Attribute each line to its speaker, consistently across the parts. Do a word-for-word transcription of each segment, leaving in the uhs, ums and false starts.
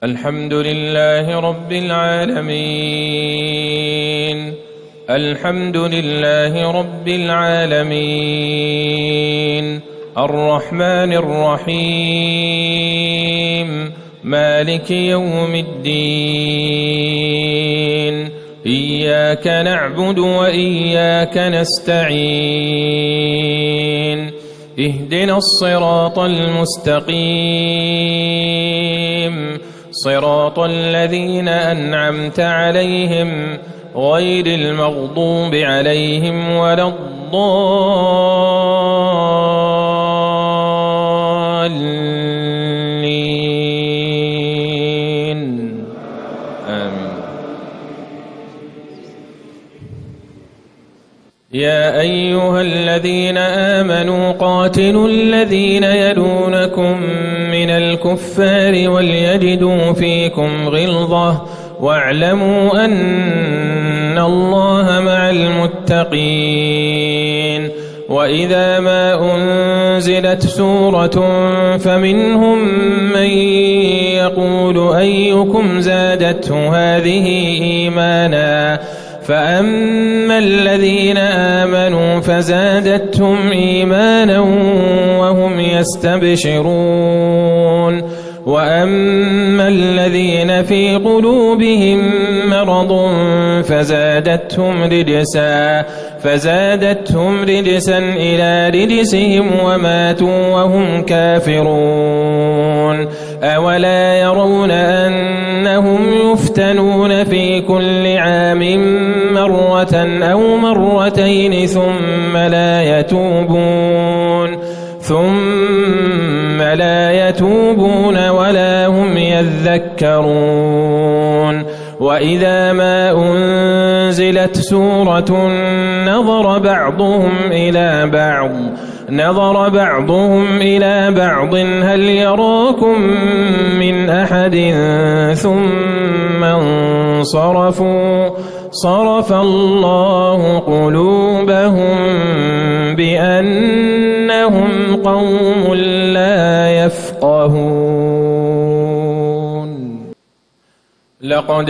Speaker 1: الحمد لله رب العالمين الحمد لله رب العالمين الرحمن الرحيم مالك يوم الدين إياك نعبد وإياك نستعين اهدنا الصراط المستقيم صراط الذين أنعمت عليهم غير المغضوب عليهم ولا الضالين آمين. يا أيها الذين آمنوا قاتلوا الذين يلونكم من الكفار وليجدوا فيكم غلظة واعلموا أن الله مع المتقين. وإذا ما أنزلت سورة فمنهم من يقول أيكم زادته هذه إيمانا فأما الذين آمنوا فزادتهم إيمانا وهم يستبشرون وأما الذين في قلوبهم مرض فزادتهم رجسا فزادتهم رجسا إلى رجسهم وماتوا وهم كافرون. أولا يرون أنهم يفتنون في كل عام مرة أو مرتين ثم لا يتوبون ثم لا يتوبون ولا هم يذكرون. وإذا ما أنزلت سورة نظر بعضهم إلى بعض نظر بعضهم إلى بعض هل يراكم من أحد ثم انصرفوا صرف الله قلوبهم بأنهم قوم لا يفقهون. لقد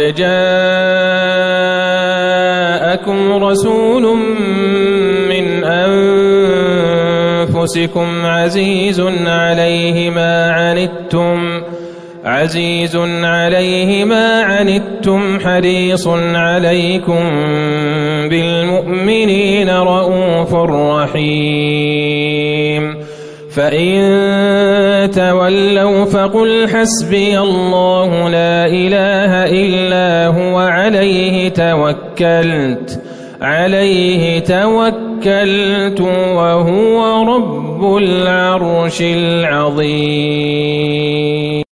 Speaker 1: جاءكم رسول من أنفسكم عزيز عليه ما عنتم عزيز عليه ما عنتم حريص عليكم بالمؤمنين رؤوف رحيم. فإن تولوا فقل حسبي الله لا إله إلا هو عليه توكلت عليه توكلت وهو رب العرش العظيم.